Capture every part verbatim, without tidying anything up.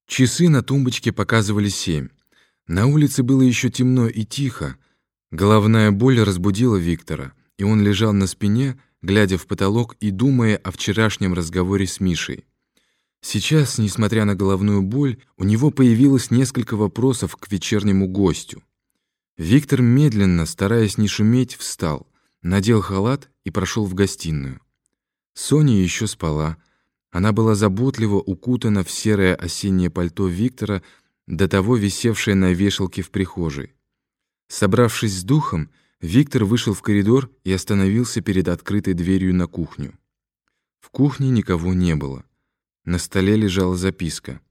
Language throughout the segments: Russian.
Часы на тумбочке показывали семь. На улице было еще темно и тихо. Головная боль разбудила Виктора, и он лежал на спине, глядя в потолок и думая о вчерашнем разговоре с Мишей. Сейчас, несмотря на головную боль, у него появилось несколько вопросов к вечернему гостю. Виктор медленно, стараясь не шуметь, встал, надел халат и прошел в гостиную. Соня еще спала. Она была заботливо укутана в серое осеннее пальто Виктора, до того висевшее на вешалке в прихожей. Собравшись с духом, Виктор вышел в коридор и остановился перед открытой дверью на кухню. В кухне никого не было. На столе лежала записка.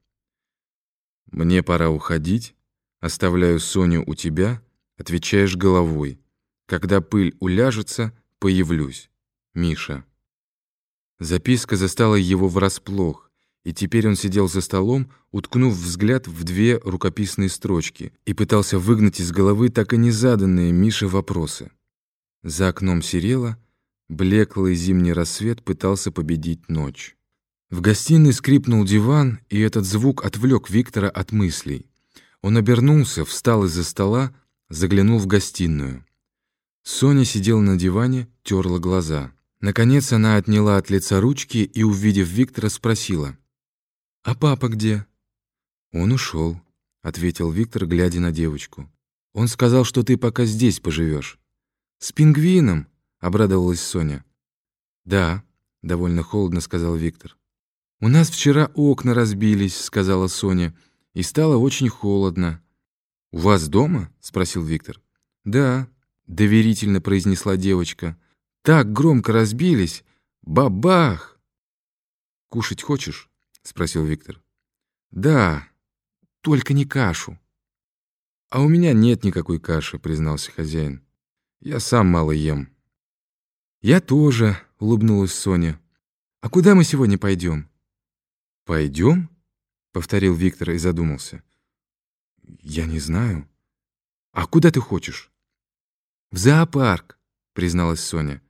«Мне пора уходить. Оставляю Соню у тебя. Отвечаешь головой. Когда пыль уляжется, появлюсь. Миша». Записка застала его врасплох, и теперь он сидел за столом, уткнув взгляд в две рукописные строчки, и пытался выгнать из головы так и не заданные Мише вопросы. За окном серело, блеклый зимний рассвет пытался победить ночь. В гостиной скрипнул диван, и этот звук отвлек Виктора от мыслей. Он обернулся, встал из-за стола, заглянул в гостиную. Соня сидела на диване, терла глаза. Наконец она отняла от лица ручки и, увидев Виктора, спросила: «А папа где?» «Он ушел», — ответил Виктор, глядя на девочку. «Он сказал, что ты пока здесь поживешь». «С пингвином?» — обрадовалась Соня. «Да», — довольно холодно сказал Виктор. «У нас вчера окна разбились», — сказала Соня, — «и стало очень холодно». «У вас дома?» — спросил Виктор. «Да», — доверительно произнесла девочка. «Так громко разбились! Бабах!» «Кушать хочешь?» — спросил Виктор. «Да, только не кашу». «А у меня нет никакой каши», — признался хозяин. «Я сам мало ем». «Я тоже», — улыбнулась Соня. «А куда мы сегодня пойдем?» «Пойдем?» — повторил Виктор и задумался. «Я не знаю. А куда ты хочешь?» «В зоопарк», — призналась Соня.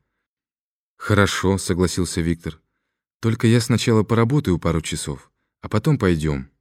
«Хорошо», — согласился Виктор. «Только я сначала поработаю пару часов, а потом пойдем».